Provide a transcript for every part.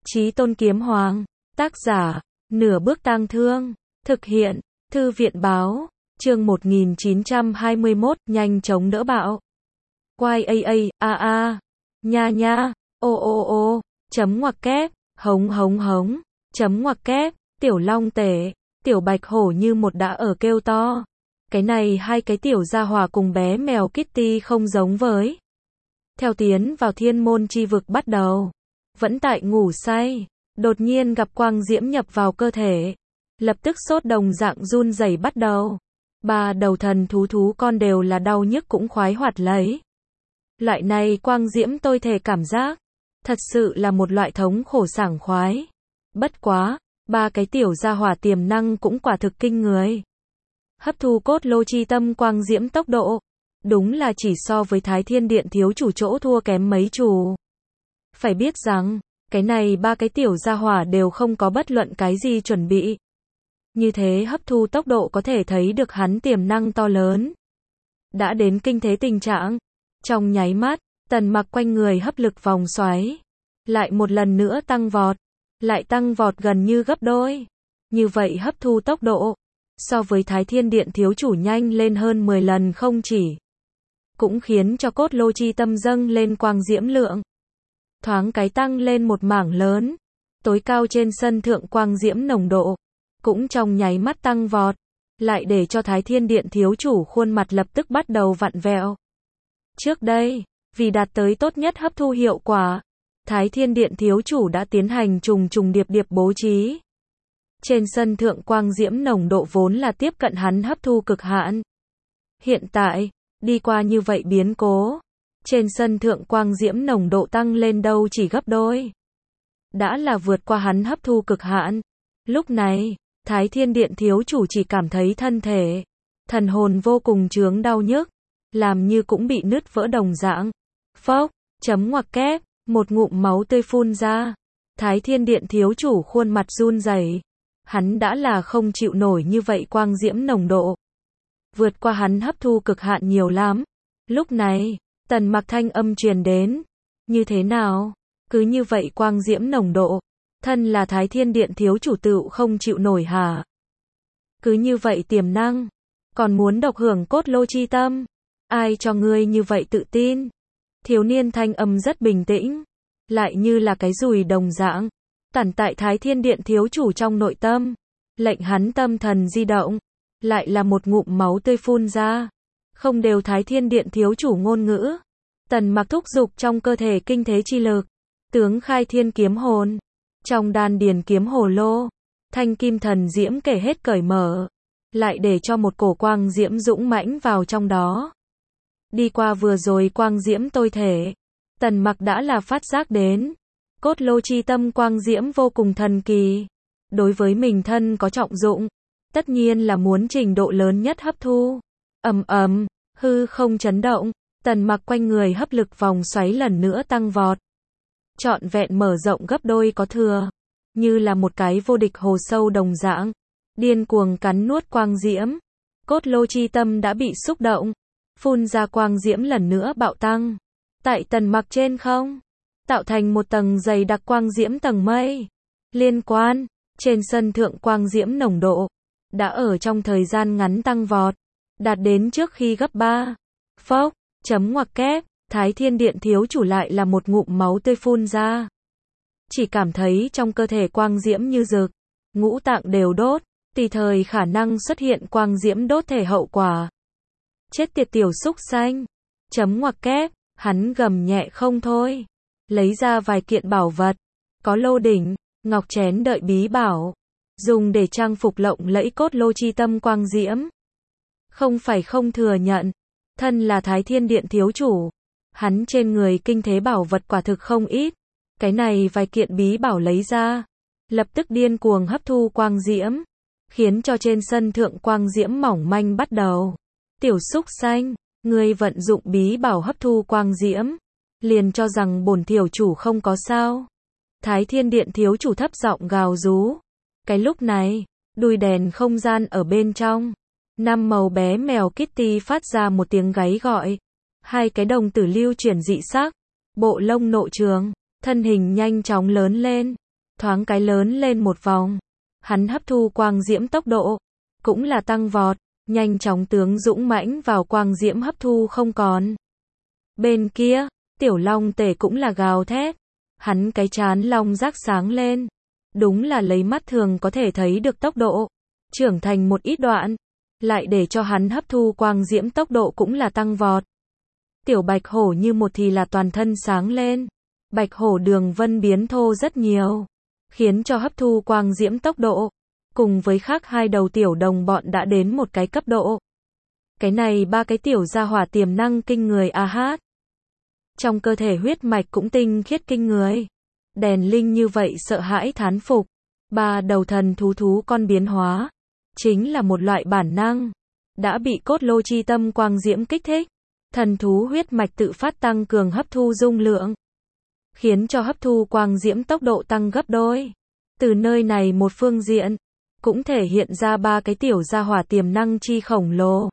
Chí Tôn Kiếm Hoàng. Tác giả, Nửa Bước Tang Thương. Thực hiện, Thư viện Báo. Chương 1921, nhanh chóng đỡ bạo. Nha nha, ô, chấm ngoặc kép, hống, chấm ngoặc kép, tiểu long tể, tiểu bạch hổ như một đã ở kêu to. Cái này hai cái tiểu gia hỏa cùng bé mèo Kitty không giống với. Theo tiến vào thiên môn chi vực bắt đầu. Vẫn tại ngủ say, đột nhiên gặp quang diễm nhập vào cơ thể. Lập tức sốt đồng dạng run rẩy bắt đầu. Ba đầu thần thú con đều là đau nhức cũng khoái hoạt lấy. Loại này quang diễm tôi thể cảm giác. Thật sự là một loại thống khổ sảng khoái. Bất quá, ba cái tiểu gia hỏa tiềm năng cũng quả thực kinh người. Hấp thu cốt lô chi tâm quang diễm tốc độ. Đúng là chỉ so với Thái Thiên Điện thiếu chủ chỗ thua kém mấy chủ. Phải biết rằng, cái này ba cái tiểu gia hỏa đều không có bất luận cái gì chuẩn bị. Như thế hấp thu tốc độ có thể thấy được hắn tiềm năng to lớn. Đã đến kinh thế tình trạng. Trong nháy mắt, Tần Mặc quanh người hấp lực vòng xoáy. Lại một lần nữa tăng vọt. Lại tăng vọt gần như gấp đôi. Như vậy hấp thu tốc độ. So với Thái Thiên Điện thiếu chủ nhanh lên hơn 10 lần không chỉ. Cũng khiến cho cốt lô chi tâm dâng lên quang diễm lượng. Thoáng cái tăng lên một mảng lớn. Tối cao trên sân thượng quang diễm nồng độ. Cũng trong nháy mắt tăng vọt. Lại để cho Thái Thiên Điện thiếu chủ khuôn mặt lập tức bắt đầu vặn vẹo. Trước đây, vì đạt tới tốt nhất hấp thu hiệu quả, Thái Thiên Điện thiếu chủ đã tiến hành trùng điệp bố trí. Trên sân thượng quang diễm nồng độ vốn là tiếp cận hắn hấp thu cực hạn. Hiện tại, đi qua như vậy biến cố, trên sân thượng quang diễm nồng độ tăng lên đâu chỉ gấp đôi. Đã là vượt qua hắn hấp thu cực hạn. Lúc này, Thái Thiên Điện thiếu chủ chỉ cảm thấy thân thể, thần hồn vô cùng chướng đau nhức, làm như cũng bị nứt vỡ đồng dạng. Phốc, chấm ngoặc kép, một ngụm máu tươi phun ra. Thái Thiên Điện thiếu chủ khuôn mặt run rẩy. Hắn đã là không chịu nổi như vậy quang diễm nồng độ. Vượt qua hắn hấp thu cực hạn nhiều lắm. Lúc này, Tần Mặc thanh âm truyền đến. Như thế nào? Cứ như vậy quang diễm nồng độ. Thân là Thái Thiên Điện thiếu chủ tựu không chịu nổi hả? Cứ như vậy tiềm năng. Còn muốn độc hưởng cốt lô chi tâm. Ai cho ngươi như vậy tự tin? Thiếu niên thanh âm rất bình tĩnh. Lại như là cái dùi đồng dạng. Tản tại Thái Thiên Điện thiếu chủ trong nội tâm. Lệnh hắn tâm thần di động. Lại là một ngụm máu tươi phun ra. Không đều Thái Thiên Điện thiếu chủ ngôn ngữ. Tần Mặc thúc dục trong cơ thể kinh thế chi lực. Tướng khai thiên kiếm hồn. Trong đan điền kiếm hồ lô. Thanh kim thần diễm kể hết cởi mở. Lại để cho một cổ quang diễm dũng mãnh vào trong đó. Đi qua vừa rồi quang diễm tôi thể. Tần Mặc đã là phát giác đến. Cốt lô chi tâm quang diễm vô cùng thần kỳ. Đối với mình thân có trọng dụng. Tất nhiên là muốn trình độ lớn nhất hấp thu. Hư không chấn động. Tần Mặc quanh người hấp lực vòng xoáy lần nữa tăng vọt. Trọn vẹn mở rộng gấp đôi có thừa. Như là một cái vô địch hồ sâu đồng dạng. Điên cuồng cắn nuốt quang diễm. Cốt lô chi tâm đã bị xúc động. Phun ra quang diễm lần nữa bạo tăng. Tại Tần Mặc trên không. Tạo thành một tầng dày đặc quang diễm tầng mây. Liên quan. Trên sân thượng quang diễm nồng độ. Đã ở trong thời gian ngắn tăng vọt. Đạt đến trước khi gấp 3. Phốc. Chấm ngoặc kép. Thái Thiên Điện thiếu chủ lại là một ngụm máu tươi phun ra. Chỉ cảm thấy trong cơ thể quang diễm như rực. Ngũ tạng đều đốt. Tùy thời khả năng xuất hiện quang diễm đốt thể hậu quả. Chết tiệt tiểu xúc xanh. Chấm ngoặc kép. Hắn gầm nhẹ không thôi. Lấy ra vài kiện bảo vật. Có lô đỉnh, ngọc chén đợi bí bảo. Dùng để trang phục lộng lẫy cốt lô chi tâm quang diễm. Không phải không thừa nhận. Thân là Thái Thiên Điện thiếu chủ. Hắn trên người kinh thế bảo vật quả thực không ít. Cái này vài kiện bí bảo lấy ra. Lập tức điên cuồng hấp thu quang diễm. Khiến cho trên sân thượng quang diễm mỏng manh bắt đầu. Tiểu xúc xanh, ngươi vận dụng bí bảo hấp thu quang diễm. Liền cho rằng bổn tiểu chủ không có sao. Thái Thiên Điện thiếu chủ thấp giọng gào rú. Cái lúc này, đuôi đèn không gian ở bên trong. 5 màu bé mèo Kitty phát ra một tiếng gáy gọi. Hai cái đồng tử lưu chuyển dị sắc. Bộ lông nộ trường. Thân hình nhanh chóng lớn lên. thoáng cái lớn lên một vòng. Hắn hấp thu quang diễm tốc độ cũng là tăng vọt, nhanh chóng tướng dũng mãnh vào quang diễm hấp thu không còn. Bên kia, Tiểu Long Tể cũng là gào thét. Hắn cái trán long rác sáng lên. Đúng là lấy mắt thường có thể thấy được tốc độ trưởng thành một ít đoạn, lại để cho hắn hấp thu quang diễm tốc độ cũng là tăng vọt. Tiểu Bạch Hổ như một thì là toàn thân sáng lên. Bạch Hổ đường vân biến thô rất nhiều, khiến cho hấp thu quang diễm tốc độ cùng với khác hai đầu tiểu đồng bọn đã đến một cái cấp độ. Cái này ba cái tiểu gia hỏa tiềm năng kinh người a hát. Trong cơ thể huyết mạch cũng tinh khiết kinh người. Đèn Linh như vậy sợ hãi thán phục. Ba đầu thần thú con biến hóa chính là một loại bản năng, đã bị cốt lô chi tâm quang diễm kích thích. Thần thú huyết mạch tự phát tăng cường hấp thu dung lượng, khiến cho hấp thu quang diễm tốc độ tăng gấp đôi. Từ nơi này một phương diện, cũng thể hiện ra ba cái tiểu gia hỏa tiềm năng chi khổng lồ.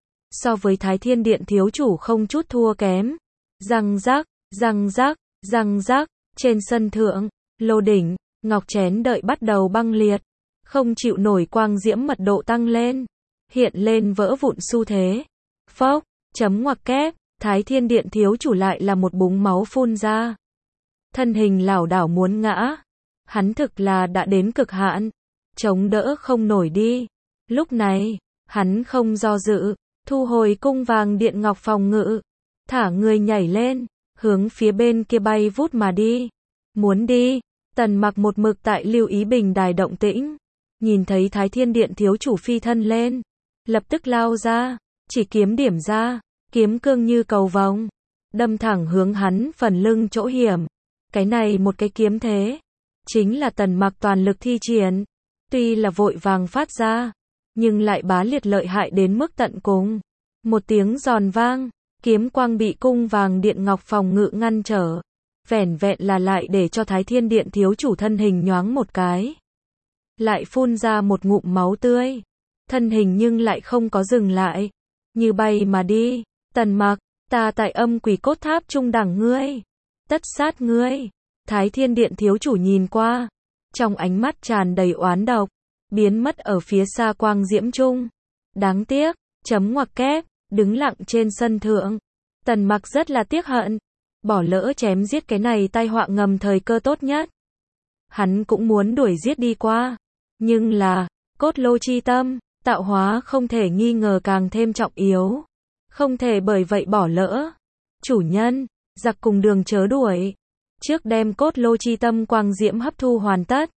So với Thái Thiên Điện thiếu chủ không chút thua kém. Răng rắc, răng rắc, răng rắc, trên sân thượng, lô đỉnh, ngọc chén đợi bắt đầu băng liệt. Không chịu nổi quang diễm mật độ tăng lên, hiện lên vỡ vụn xu thế. Phốc, chấm ngoặc kép, Thái Thiên Điện thiếu chủ lại là một búng máu phun ra. Thân hình lảo đảo muốn ngã. Hắn thực là đã đến cực hạn, chống đỡ không nổi đi. Lúc này, hắn không do dự, thu hồi cung vàng điện ngọc phòng ngự, thả người nhảy lên, hướng phía bên kia bay vút mà đi. Muốn đi, Tần Mặc một mực tại lưu ý bình đài động tĩnh, nhìn thấy Thái Thiên Điện thiếu chủ phi thân lên, lập tức lao ra, chỉ kiếm điểm ra, kiếm cương như cầu vồng, đâm thẳng hướng hắn phần lưng chỗ hiểm. Cái này một cái kiếm thế, chính là Tần Mặc toàn lực thi triển, tuy là vội vàng phát ra, nhưng lại bá liệt lợi hại đến mức tận cùng. Một tiếng giòn vang, kiếm quang bị cung vàng điện ngọc phòng ngự ngăn trở, vẻn vẹn là lại để cho Thái Thiên Điện thiếu chủ thân hình nhoáng một cái, lại phun ra một ngụm máu tươi, thân hình nhưng lại không có dừng lại, như bay mà đi. Tần Mặc, ta tại Âm Quỷ Cốt Tháp trung đẳng ngươi, tất sát ngươi. Thái Thiên Điện thiếu chủ nhìn qua, trong ánh mắt tràn đầy oán độc, biến mất ở phía xa quang diễm trung. Đáng tiếc, chấm ngoặc kép, đứng lặng trên sân thượng. Tần Mặc rất là tiếc hận, bỏ lỡ chém giết cái này tai họa ngầm thời cơ tốt nhất. Hắn cũng muốn đuổi giết đi qua, nhưng là, cốt lô chi tâm, tạo hóa không thể nghi ngờ càng thêm trọng yếu. Không thể bởi vậy bỏ lỡ. Chủ nhân, giặc cùng đường chớ đuổi. Trước đem cốt lô chi tâm quang diễm hấp thu hoàn tất.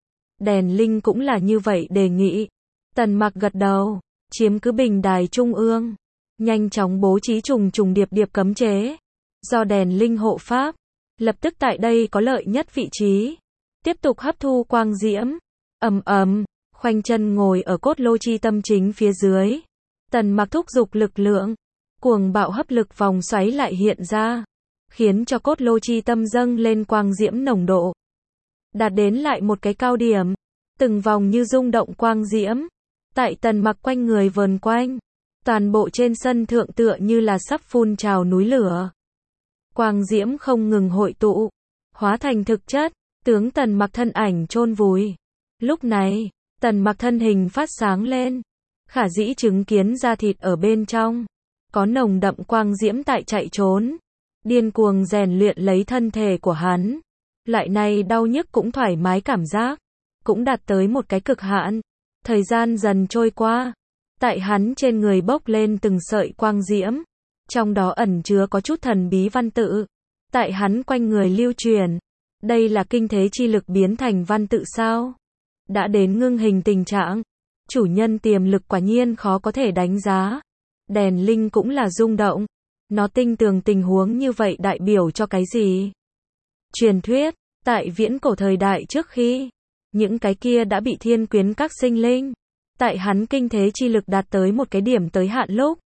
Đèn Linh cũng là như vậy đề nghị. Tần Mặc gật đầu, chiếm cứ bình đài trung ương, nhanh chóng bố trí trùng trùng điệp điệp cấm chế, do Đèn Linh hộ pháp, lập tức tại đây có lợi nhất vị trí, tiếp tục hấp thu quang diễm. Ầm ầm, khoanh chân ngồi ở cốt lô chi tâm chính phía dưới. Tần Mặc thúc giục lực lượng, cuồng bạo hấp lực vòng xoáy lại hiện ra, khiến cho cốt lô chi tâm dâng lên quang diễm nồng độ, đạt đến lại một cái cao điểm, từng vòng như rung động quang diễm, tại Tần Mặc quanh người vờn quanh, toàn bộ trên sân thượng tựa như là sắp phun trào núi lửa. Quang diễm không ngừng hội tụ, hóa thành thực chất, tướng Tần Mặc thân ảnh chôn vùi. Lúc này, Tần Mặc thân hình phát sáng lên, khả dĩ chứng kiến da thịt ở bên trong, có nồng đậm quang diễm tại chạy trốn, điên cuồng rèn luyện lấy thân thể của hắn. Loại này đau nhức cũng thoải mái cảm giác, cũng đạt tới một cái cực hạn. Thời gian dần trôi qua, tại hắn trên người bốc lên từng sợi quang diễm, trong đó ẩn chứa có chút thần bí văn tự, tại hắn quanh người lưu truyền. Đây là kinh thế chi lực biến thành văn tự sao? Đã đến ngưng hình tình trạng, chủ nhân tiềm lực quả nhiên khó có thể đánh giá. Đèn Linh cũng là rung động, nó tinh tường tình huống như vậy đại biểu cho cái gì? Truyền thuyết, tại viễn cổ thời đại trước khi, những cái kia đã bị thiên quyến các sinh linh, tại hắn kinh thế chi lực đạt tới một cái điểm tới hạn lúc,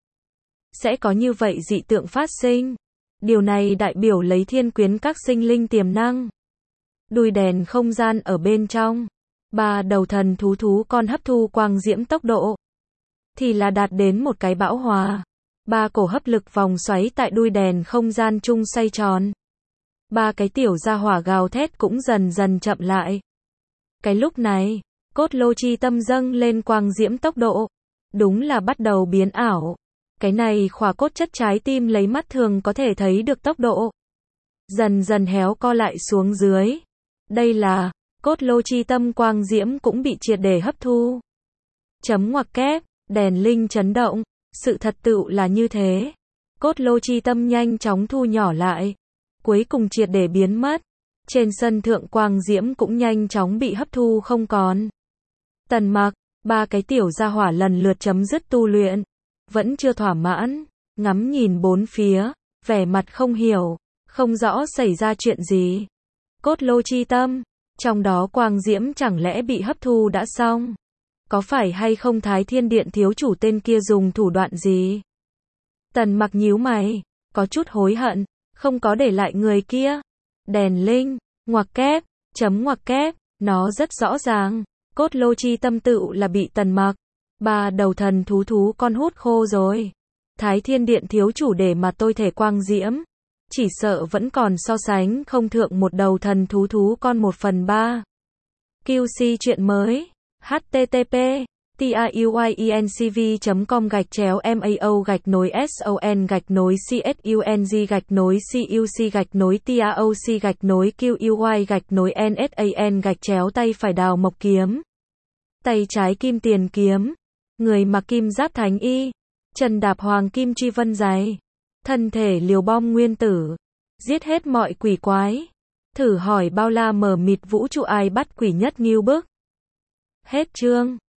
sẽ có như vậy dị tượng phát sinh. Điều này đại biểu lấy thiên quyến các sinh linh tiềm năng. Đuôi đèn không gian ở bên trong, ba đầu thần thú con hấp thu quang diễm tốc độ, thì là đạt đến một cái bão hòa. Ba cổ hấp lực vòng xoáy tại đuôi đèn không gian chung xoay tròn. Ba cái tiểu gia hỏa gào thét cũng dần dần chậm lại. Cái lúc này, cốt lô chi tâm dâng lên quang diễm tốc độ. Đúng là bắt đầu biến ảo. Cái này khỏa cốt chất trái tim lấy mắt thường có thể thấy được tốc độ. Dần dần héo co lại xuống dưới. Đây là, cốt lô chi tâm quang diễm cũng bị triệt để hấp thu. Chấm ngoặc kép, đèn linh chấn động. Sự thật tựu là như thế. Cốt lô chi tâm nhanh chóng thu nhỏ lại. Cuối cùng triệt để biến mất. Trên sân thượng quang diễm cũng nhanh chóng bị hấp thu không còn. Tần Mặc, ba cái tiểu gia hỏa lần lượt chấm dứt tu luyện. Vẫn chưa thỏa mãn, ngắm nhìn bốn phía, vẻ mặt không hiểu, không rõ xảy ra chuyện gì. Cốt lô chi tâm, trong đó quang diễm chẳng lẽ bị hấp thu đã xong? Có phải hay không Thái Thiên Điện thiếu chủ tên kia dùng thủ đoạn gì? Tần Mặc nhíu mày, có chút hối hận, không có để lại người kia. Đèn linh, ngoặc kép, chấm ngoặc kép, nó rất rõ ràng. Cốt lô chi tâm tựu là bị Tần Mặc, ba đầu thần thú con hút khô rồi. Thái Thiên Điện thiếu chủ để mà tôi thể quang diễm, chỉ sợ vẫn còn so sánh không thượng một đầu thần thú con 1/3. QC chuyện mới. http tiuy.mao-nối.son-cuc-TAOC-TAOC-QUY-NSAN-tay phải đào mộc kiếm, tay trái kim tiền kiếm, người mặc kim giáp thánh y, chân đạp hoàng kim truy vân giày, thân thể liều bom nguyên tử, giết hết mọi quỷ quái. Thử hỏi bao la mờ mịt vũ trụ ai bắt quỷ nhất Ngưu Bức. Hết chương.